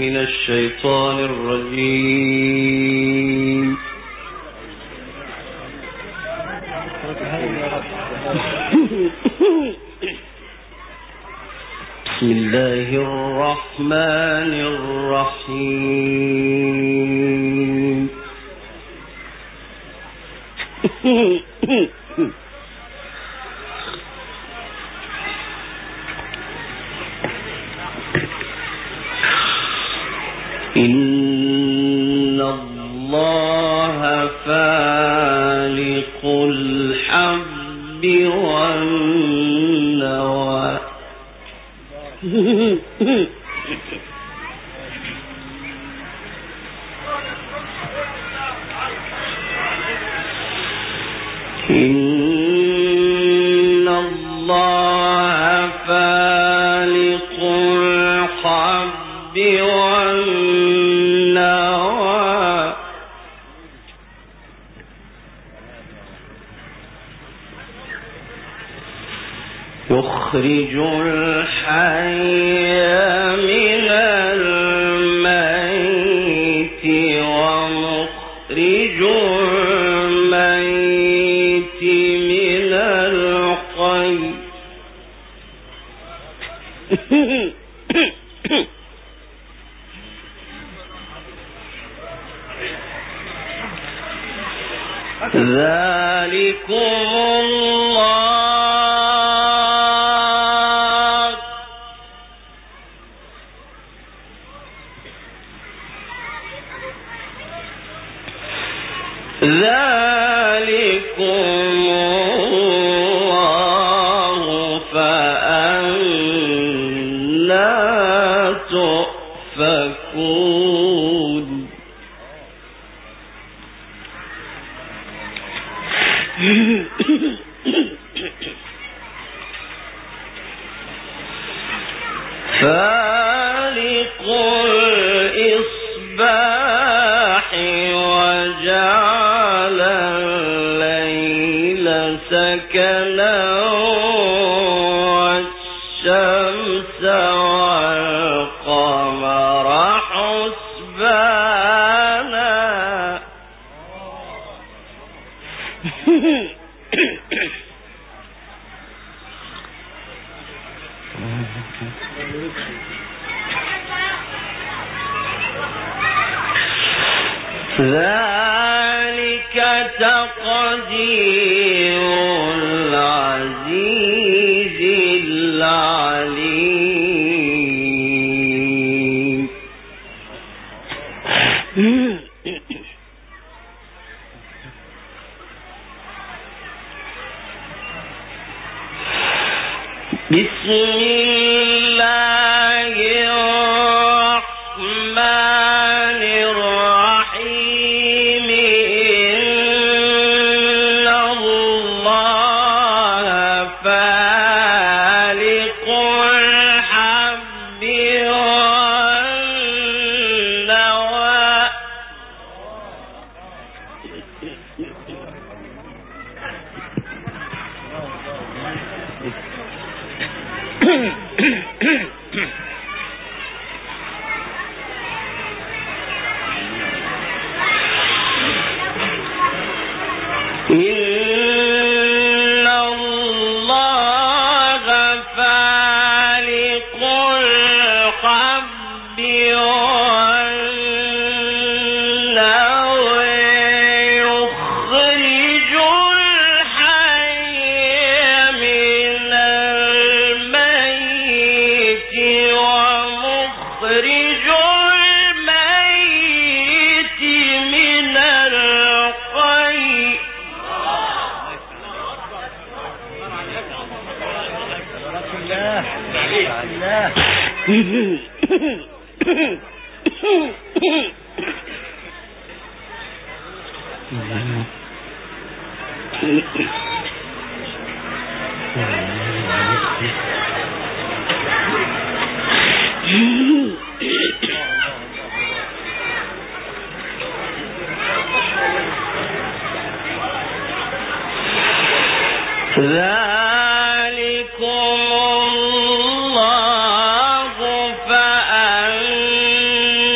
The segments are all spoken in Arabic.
من الشيطان الرجيم. بسم الله الرحمن الرحيم. إن الله فالق الحب والنوى إن الله فالق الحب والنوى يخرج الحي من الميت ومخرج الميت من الحي ذلكم الله فأنى تؤفكون فالق الإصباح وجعل الليل سكنا والشمس والقمر حسبانا ذلك تقدير العزيز العليم بسم الله الرحمن الرحيم إن الله فالق الحب والنوى إن الله فالق الحب والنوى يخرج الحي من الميت ومخرج الميت من الحي ذلكم الله فأنى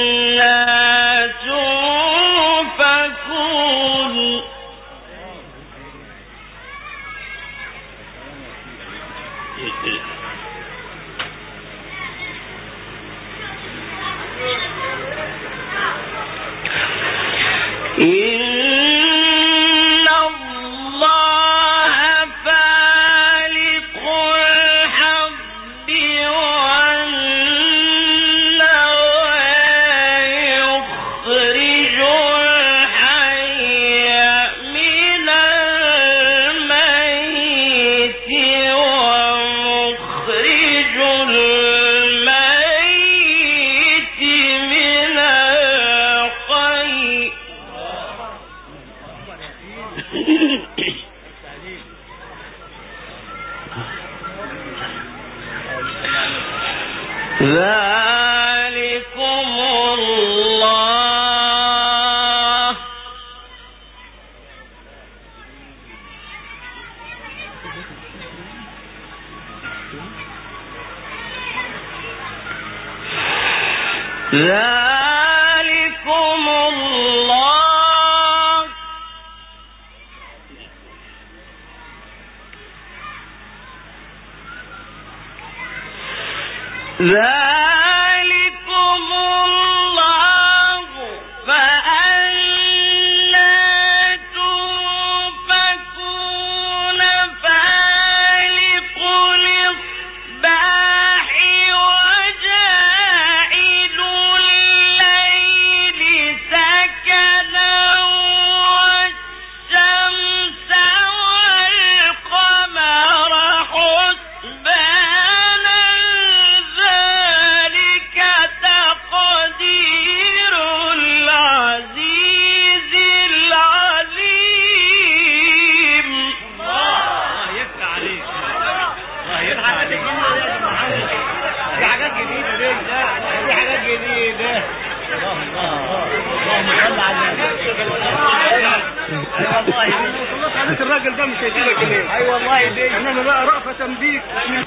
الراجل ده مش هيجيلك ليه؟ اي والله دي انما بقى رأفة بيك.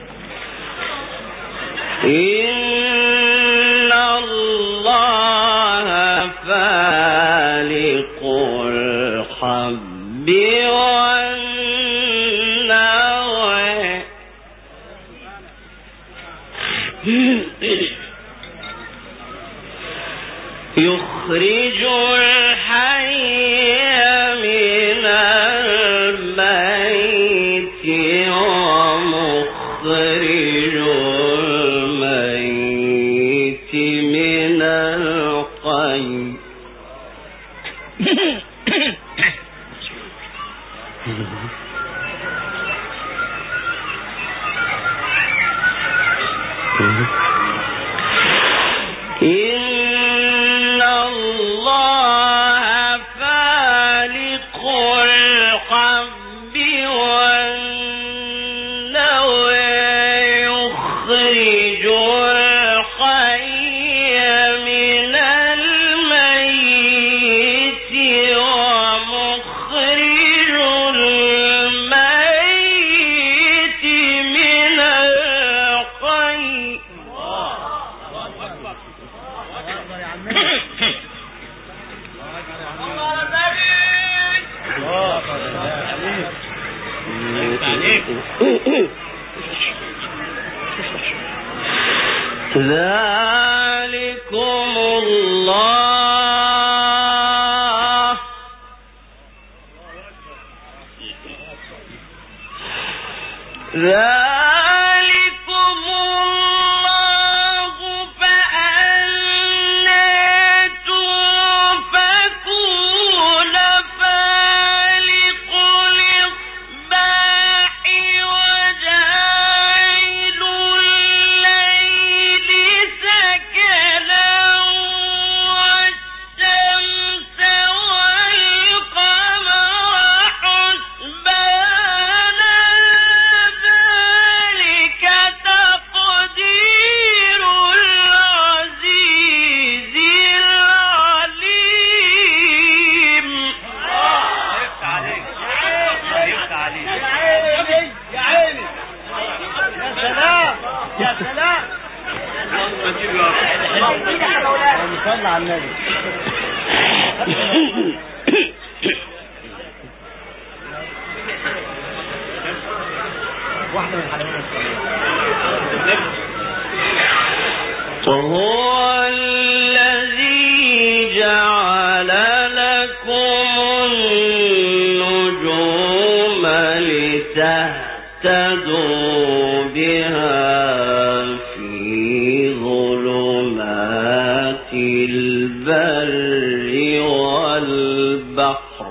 إن الله فالق الحب والنوى يخرج الحي من الميت ومخرج الميت من الحي إن الله فالق الحب والنوى يخرج الحي من الميت ومخرج الميت من الحي ذلكم الله فأنا تؤفكون فالق الإصباح وجاعل الليل سكنا والشمس والقمر حسبانا ذلك تقدير العزيز العليم. يا عيني يا سلام يا سلام. صلى على النبي. واحدة من الحلوات وهو الذي جعل لكم اهتدوا بها في ظلمات البر والبحر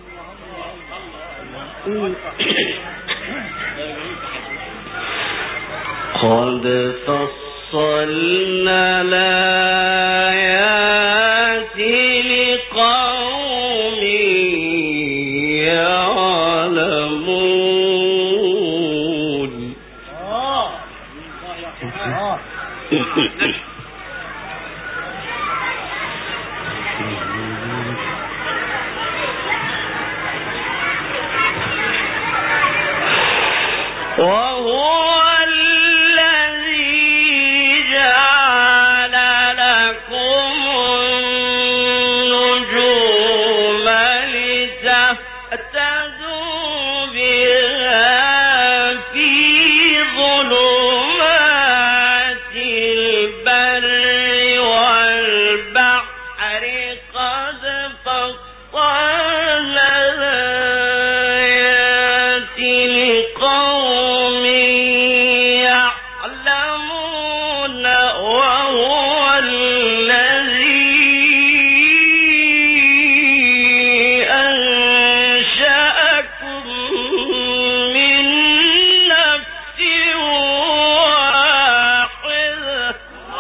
قد فصلنا الآيات لقوم يعلمون. وهو الذي جعل لكم النجوم لتهتدوا بها في ظلمات البر والبحر قد فصلنا الآيات لقوم يعلمون. وهو الذي أنشأكم من نفس واحدة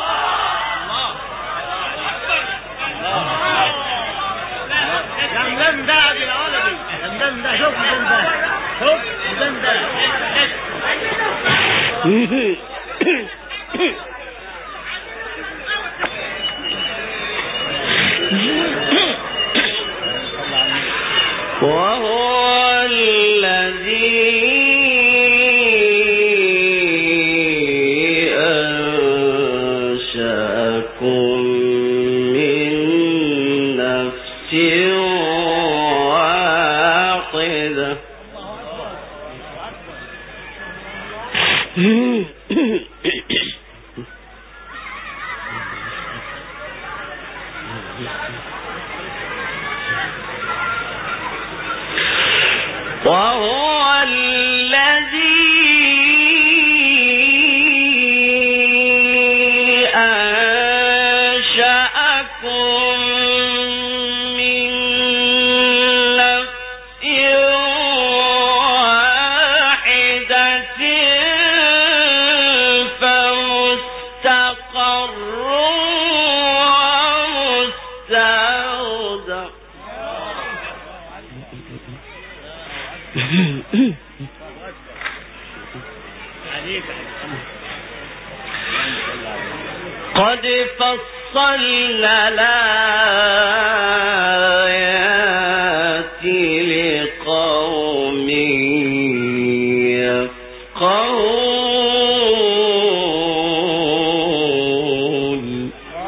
وهو الذي أنشأكم من نفس واحدة وهو الذي أنشأكم من نفس واحدة فمستقر ومستودع. قد فصلنا الآيات لقوم يفقهون.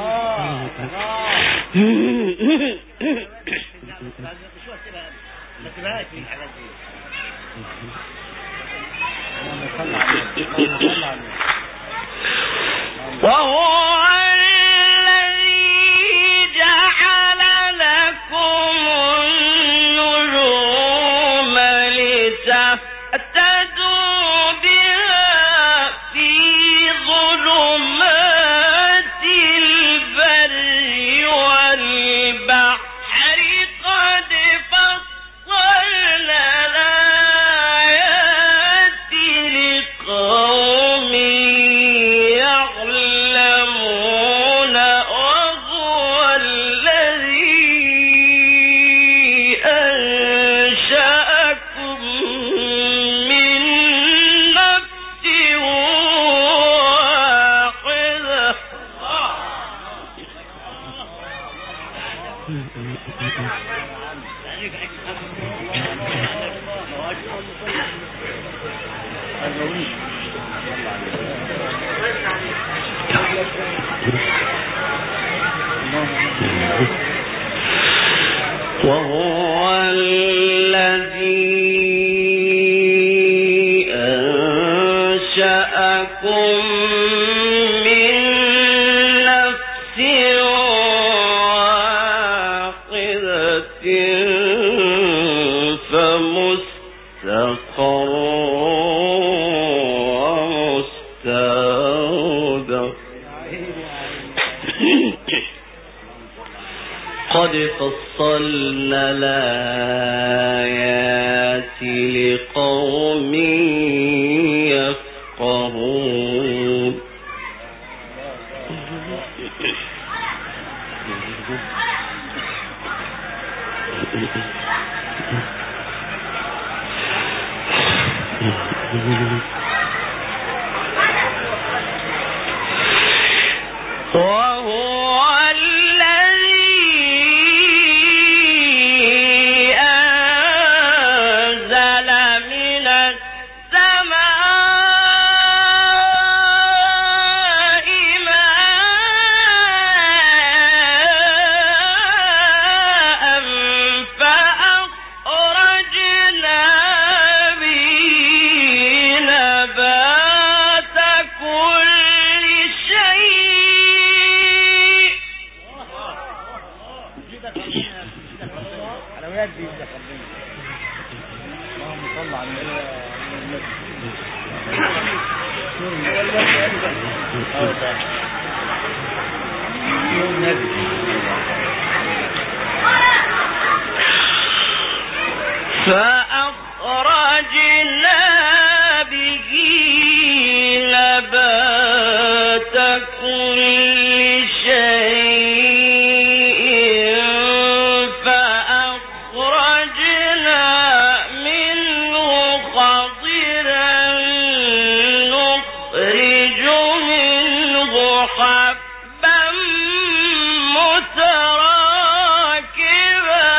وهو الذي جعل لكم النجوم لتهتدوا بها في ظلمات البر والبحر قد فصلنا الآيات لقوم يعلمون. وهو الذي أنشأكم من نفس واحدة وهو الذي أنشأكم من نفس واحدة فمستقر قد فصلنا الآيات لقوم يفقهون وهو الذي أنزل من السماء ماء فأخرجنا به نبات كل شيء. حلويات دي اللهم صل على النبي. فأخرجنا به نبات كل شيء فأخرجنا منه خضرا نخرج منه حبا متراكبا.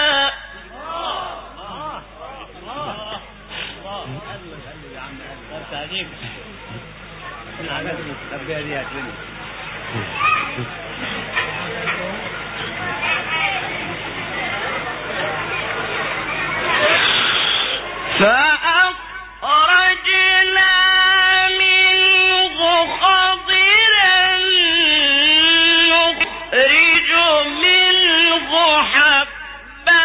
فأخرجنا منه خضرا نخرج منه حبا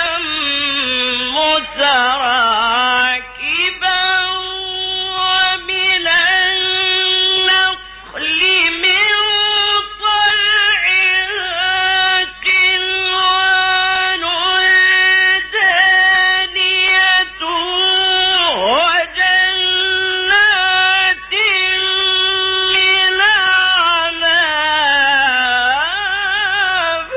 متراكبا ومن النخل من طلعها كنوان دانية وجنات من أعناب.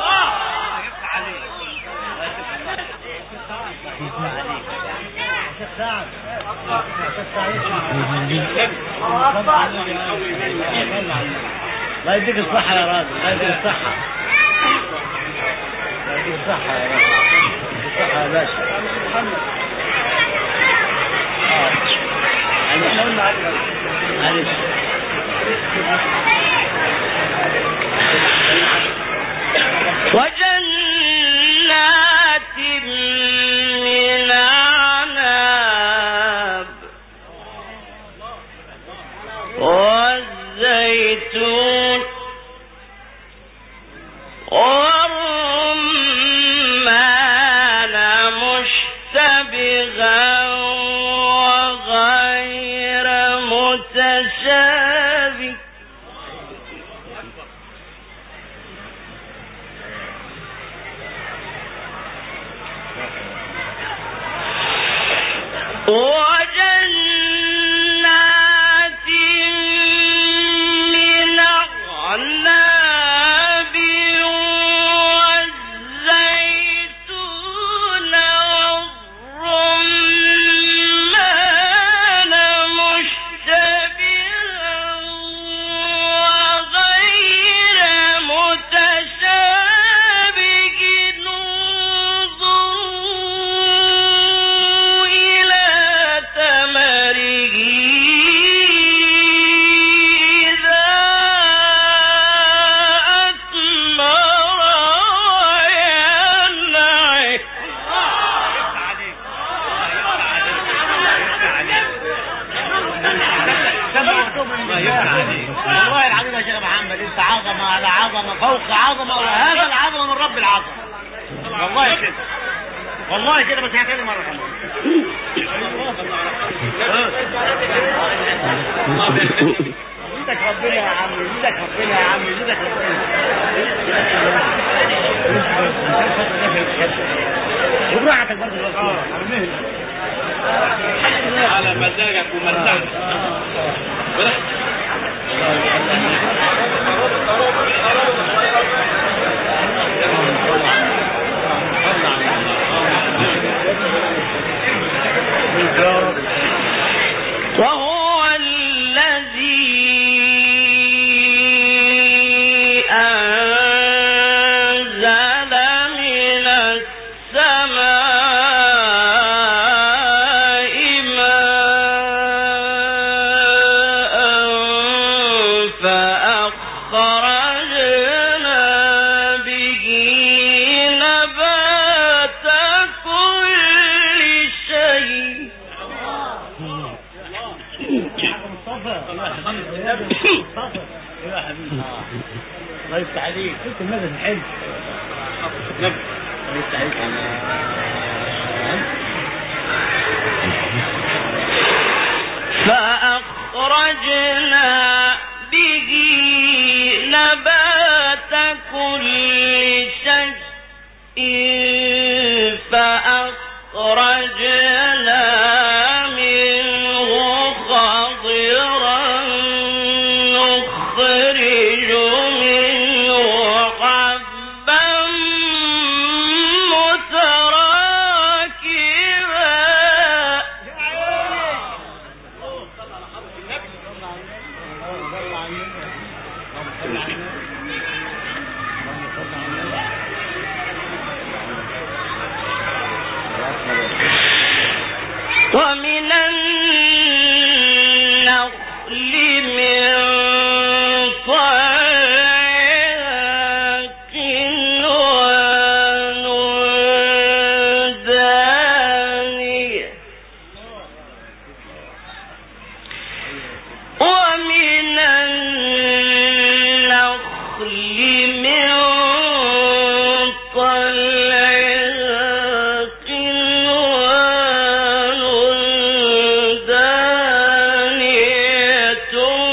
الله يديك الصحة يا راجل، الله يديك الصحة، الله يديك الصحة يا راجل، الصحة يا باشا. احنا قلنا معلش. وجنات من أعناب والزيتون والرمان مشتبها وغير متشابه وجنات من أعناب والزيتون والرمان مشتبها وغير متشابه انظروا إلى ثمره إذا أثمر وينعم. والله العظيم يا شيخ محمد انت عظمه على عظمه فوق عظمه، وهذا العظمه من رب العظمه. والله كده، والله كده، بس هكذا مره كمان. يزيدك ربنا يا عم، يزيدك ربنا يا عم، يزيدك ربنا. وبراحتك برضه على مزاجك ومزاجك وهو الذي أنزل من السماء ماء فأخرجنا به نبات كل شيء. يا حبيبي الله يفتح عليك شفت المدد الحلو الله يفتح عليك فأخرجنا به نبات كل شيء فأخرجنا منه خضرا نخرج منه حبا متراكبا. ومن النخل من طلعها قنوان دانية ومن النخل من طلعها قنوان دانية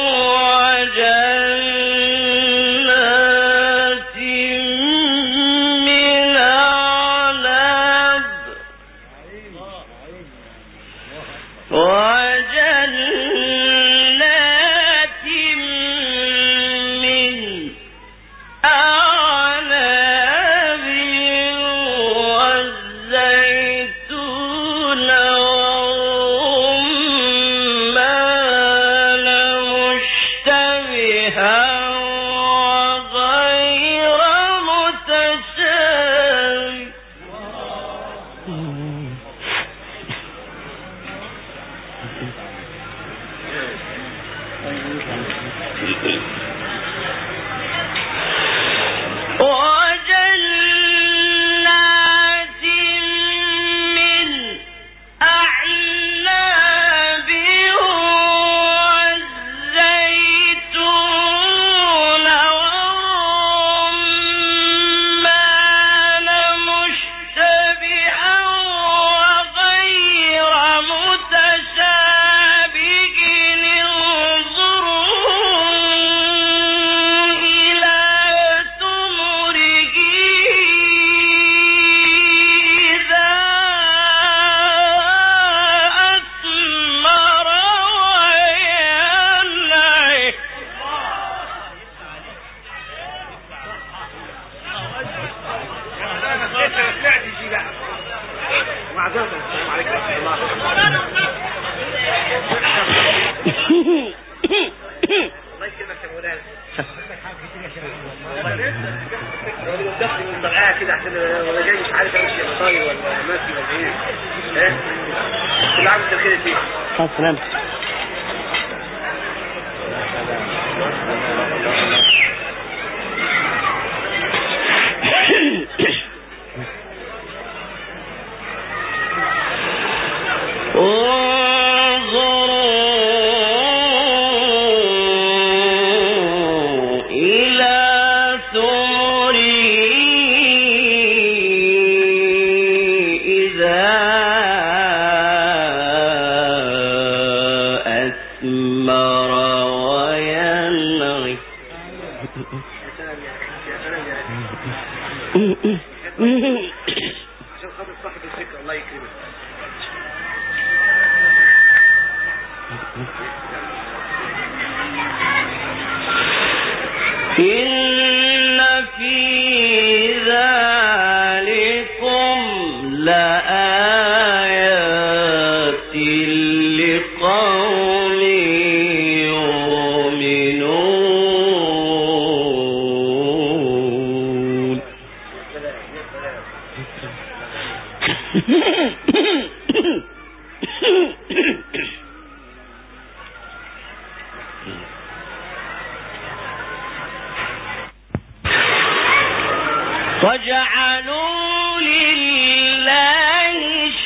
وجنات من أعناب وجنات من أعناب والزيتون والرمان مشتبها وغير متشابه. وجنات من أعناب والزيتون والرمان مشتبها وغير متشابه انظروا إلى ثمره إذا أثمر وينعم. كده احسن ولا جاي مش عارف امشي طاير ولا ماشي ولا ايه كل عام وانت بخير فيه سلام. انظروا إلى ثمره إذا أثمر وينعم. لآيات لقوم يؤمنون. وجعلوا لله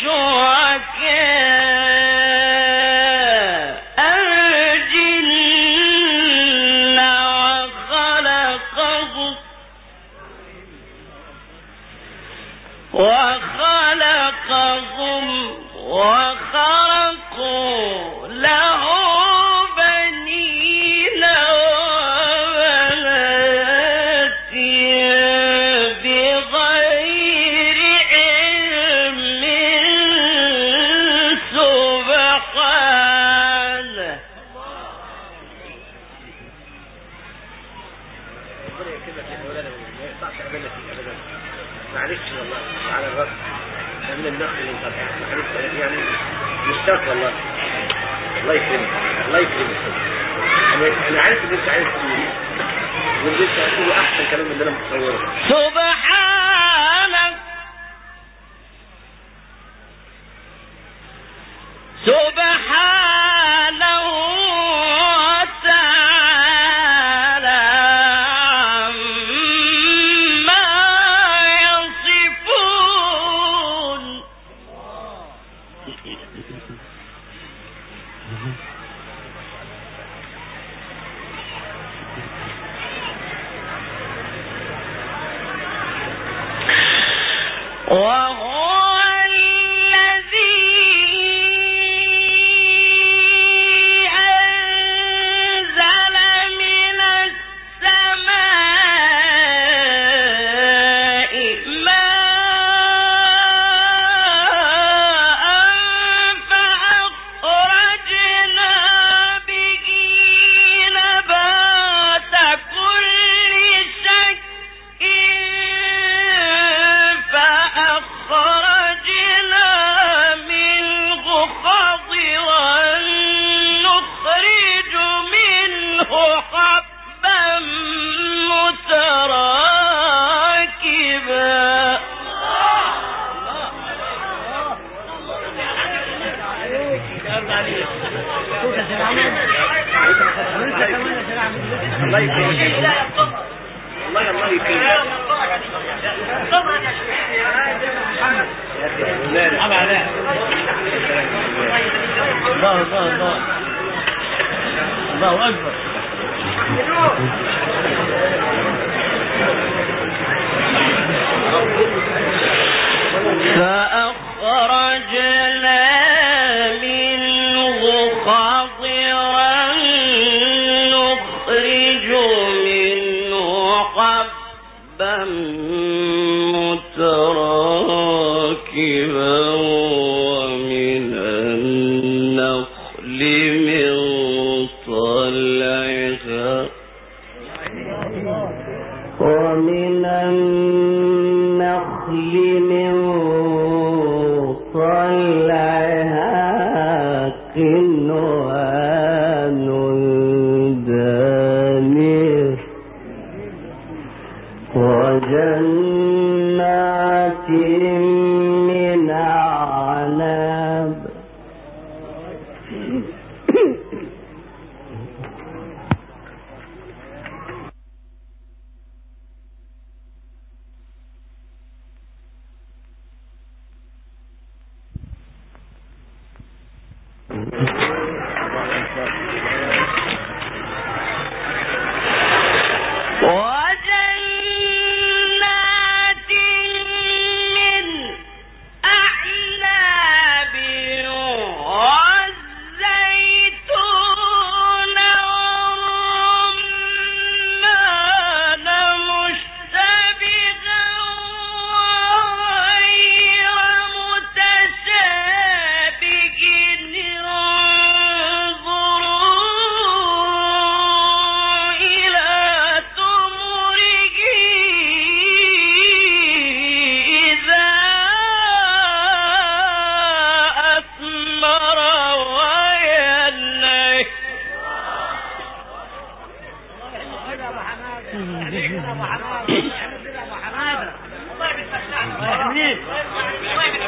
شركاء الجن وخلقهم وخرقوا له بنين وبنات بغير علم سبحانه. معلش والله على الرأس من النخل اللي انقطع معلش يعني مشتاق والله. الله يكرمك الله يكرمك. انا عارف ان انت عايز تقول واللي انت هتقوله احسن كلام من اللي انا متصوره. سبحانك سبحانه وتعالى عما يصفون. وهو الذي أنزل من السماء ماء فأخرجنا به نبات كل شيء فأخرجنا منه خضرا نخرج منه حبا متراكبا. الله يكرمك والله الله يكرمك. الله الله الله الله أكبر. فأخرجنا منه خضرا نخرج منه حبا متراكبا ومن النخل من طلعها قنوان دانية وجنات من أعناب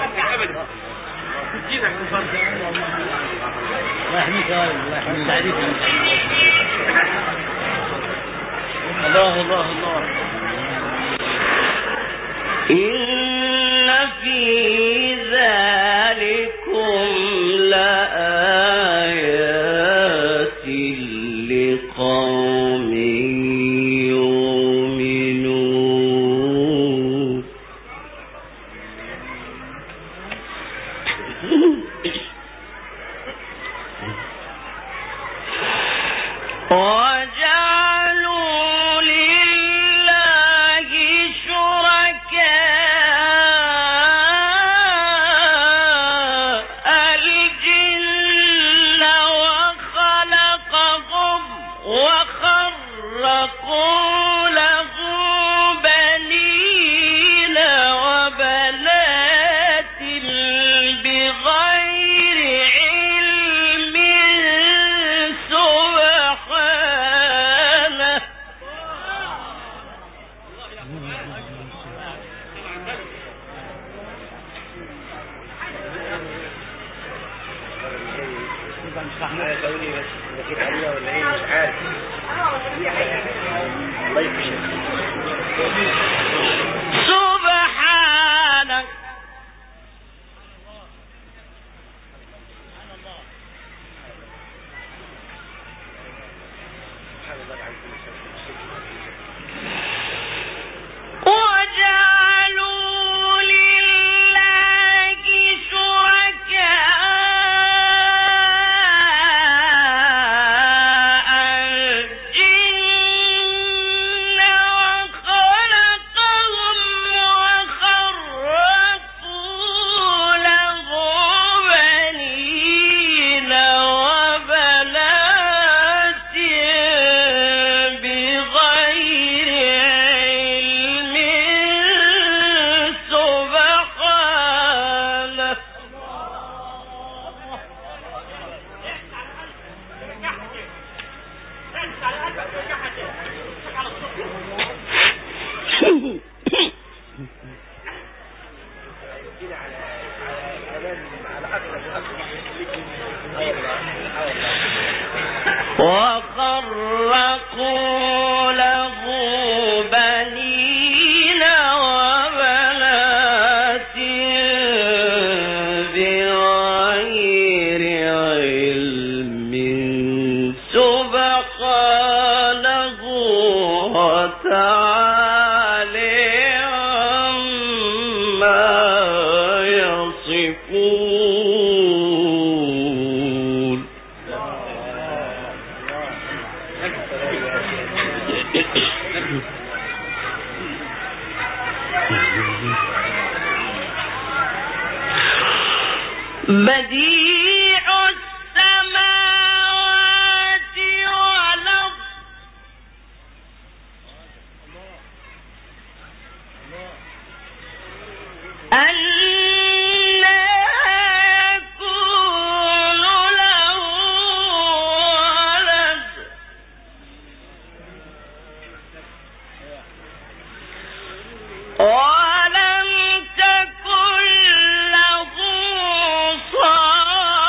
ابدا دينك مفضل الله يحميك يا رب، الله يحميك تعريف الله الله الله. إن في ذلكم لآيات لقوم يؤمنون. وجعلوا لله شركاء الجن وخلقهم وخرقوا له بنين وبنات بغير علم سبحانه. قولي بس بكيت عليها ولا ايه مش عارف. الله يكفيك. سبحانك وجعلوا لله شركاء الجن وخلقهم وخرقوا له بنين وبنات بغير علم سبحانه. وخرقوا له بنين وبنات بغير علم سبحانه وتعالى عما يصفون. بديع السماوات والأرض أنى يكون له ولد ولم تكن له صاحبة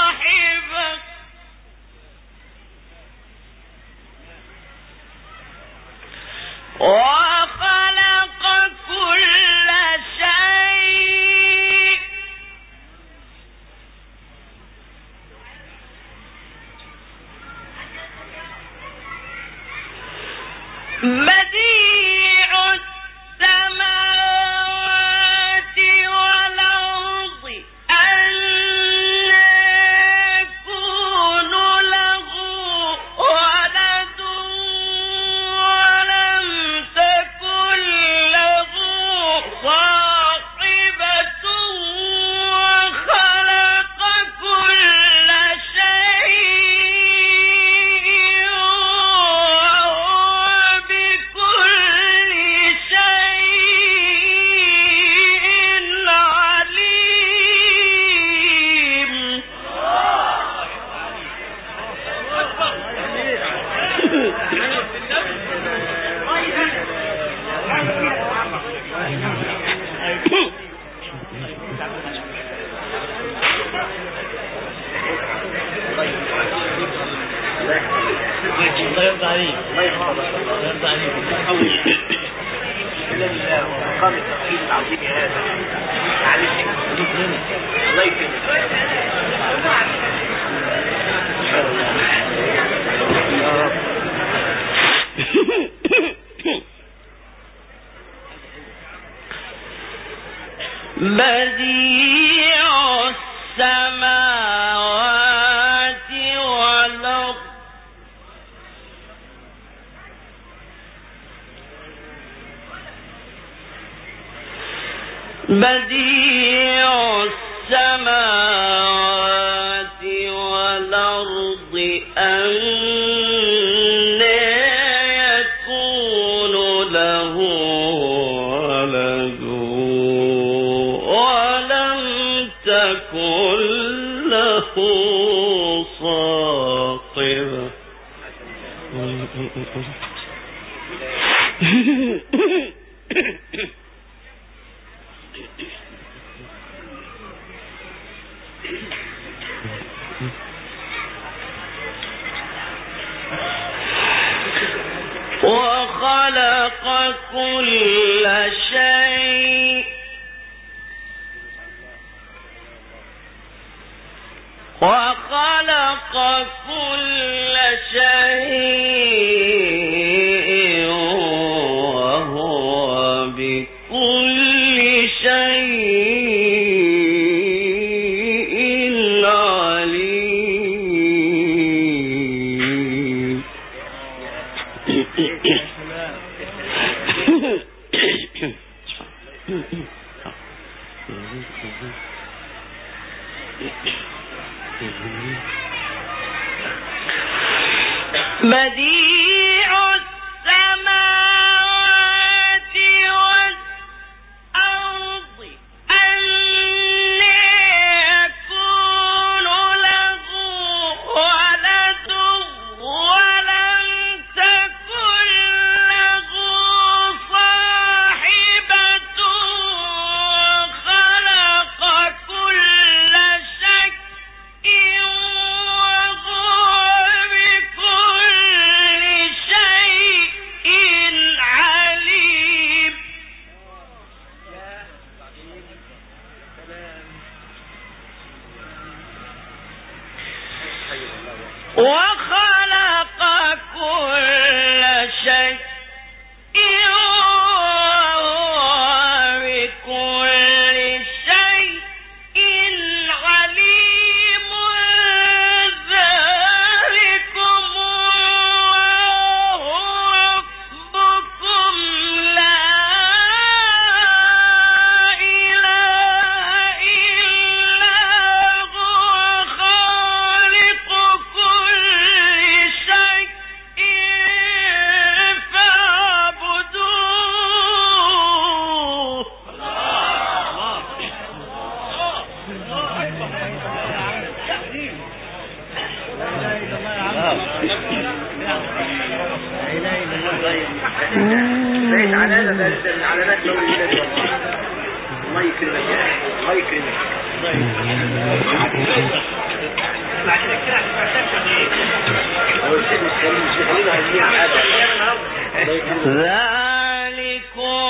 الله يرضى عليك. الله يرضى عليك. مقام التوحيد العظيم هذا معلش الله يكرمك بديع السماوات والأرض بديع السماوات والأرض أنى يكون له ولد ولم تكن له صاحبة وخلق كل شيء وهو بكل شيء عليم بديع السماوات والأرض أنى يكون له ولد ولم تكن له صاحبة وخلق كل شيء وخلق كل شيء وهو بكل شيء عليم ذلكم الله ربكم لا إله إلا هو خالق كل شيء فاعبدوه بقيت علامة ثالثة من علامات نور الولاد الله يكرمك يا أخي الله يكرمك هو الشيخ مش خلينا هزيع حاجة ذلكم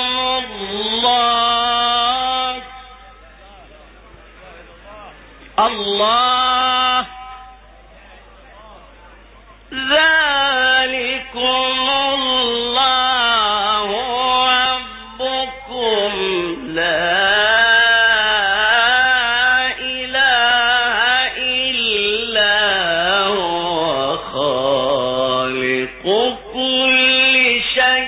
الله ذلكم الله ربكم لا إله إلا هو خالق كل شيء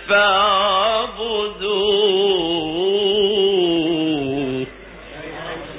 فاعبدوه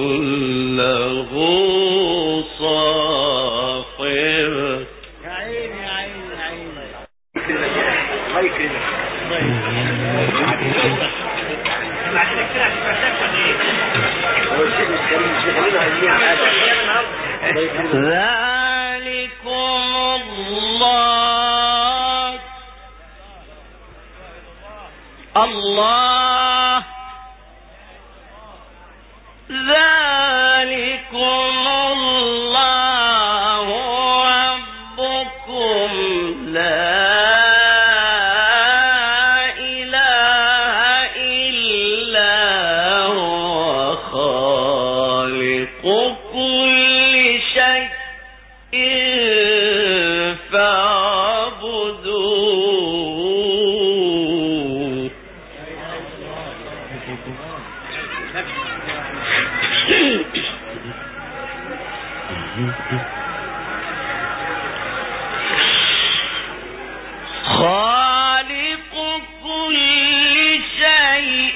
له صاحبة. يا عيني يا عيني يا عيني. الله يكرمك. هو الشيخ مش كريم، الشيخ خلينا عايزين حاجة. ذلكم الله الله ذلكم الله ربكم لا إله إلا هو خالق كل شيء فاعبدوه. خالق كل شيء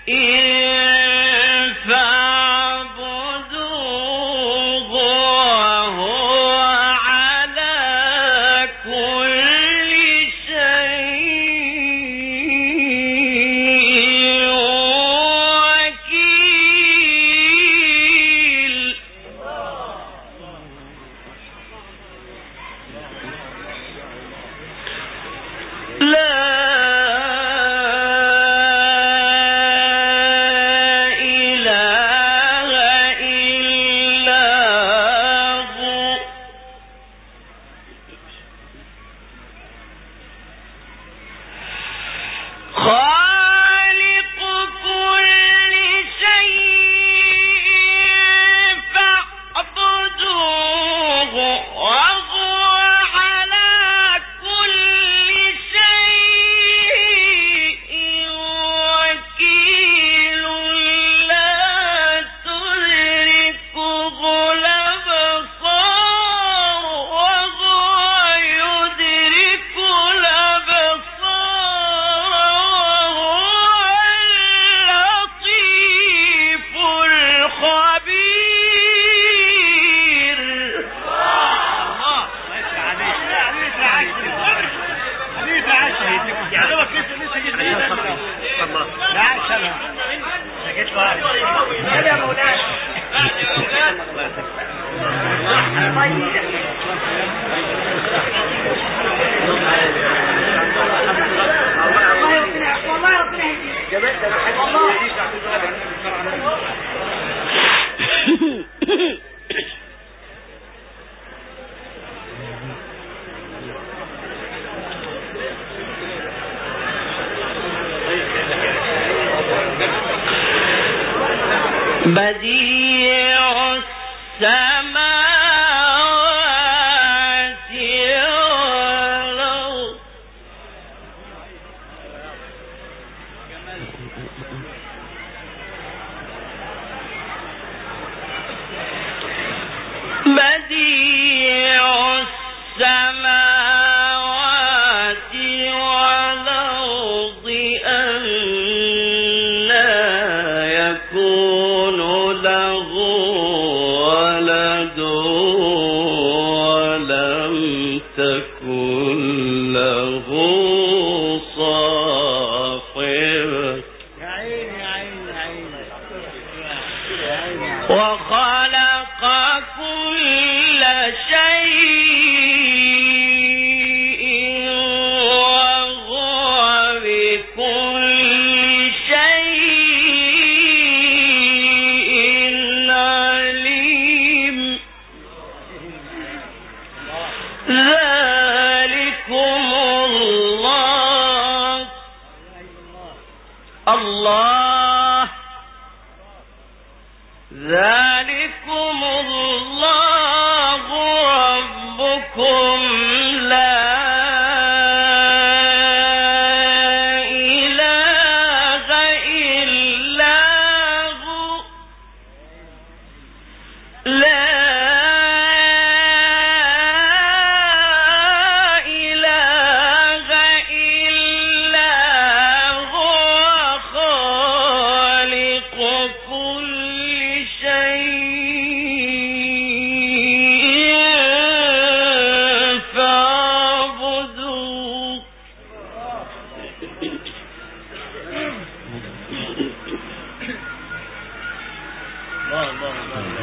فاعبدوه وهو على كل شيء وكيل. لا إله إلا هو خالق كل شيء فاعبدوه وهو على كل شيء وكيل. لا تدركه الأبصار وهو يدرك الأبصار وهو اللطيف الخبير. بديع السماوات والأرض بديع السماوات والأرض أنى يكون له ولد ولم تكن له صاحبة. يا عيني يا عيني يا عيني. وخلق كل شيء وهو بكل شيء عليم. ذلك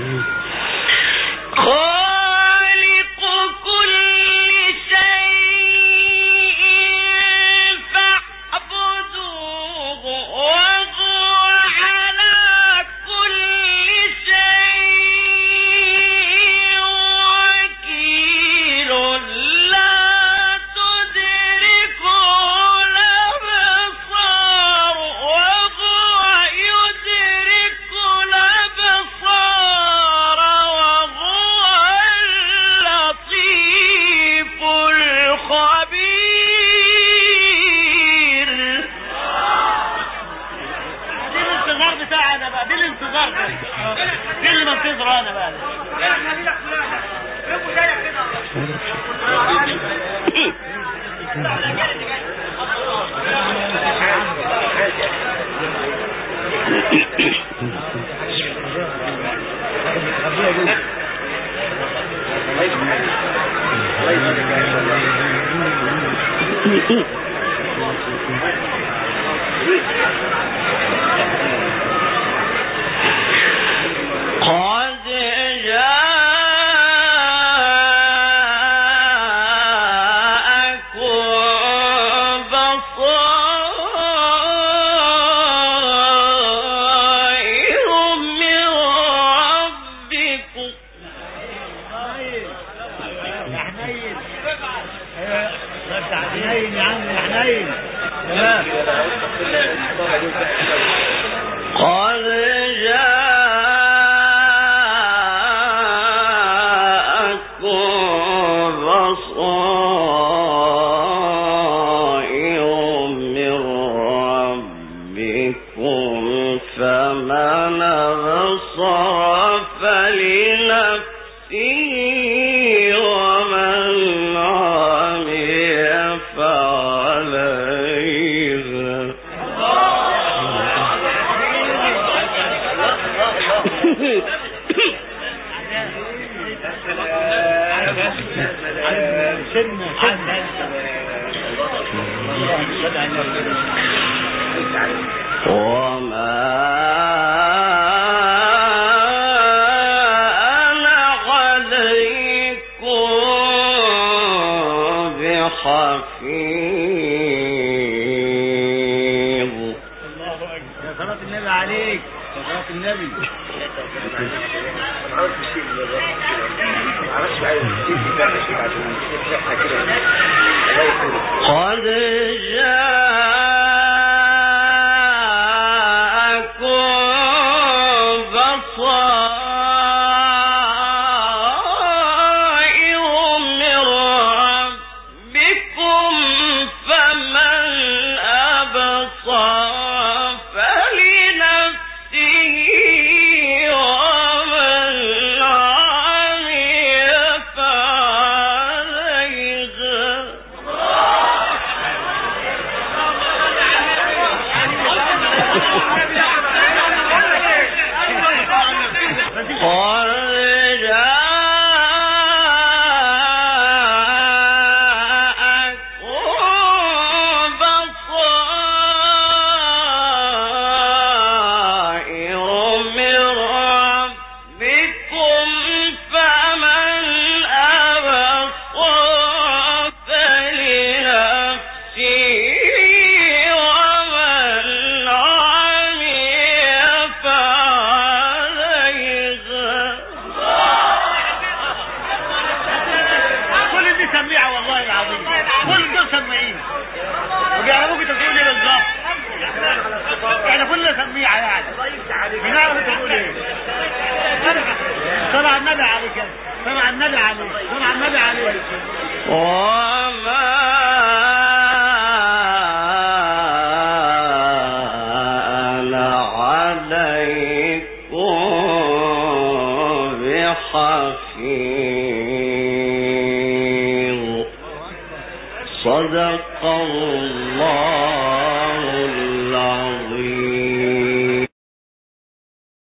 صدق الله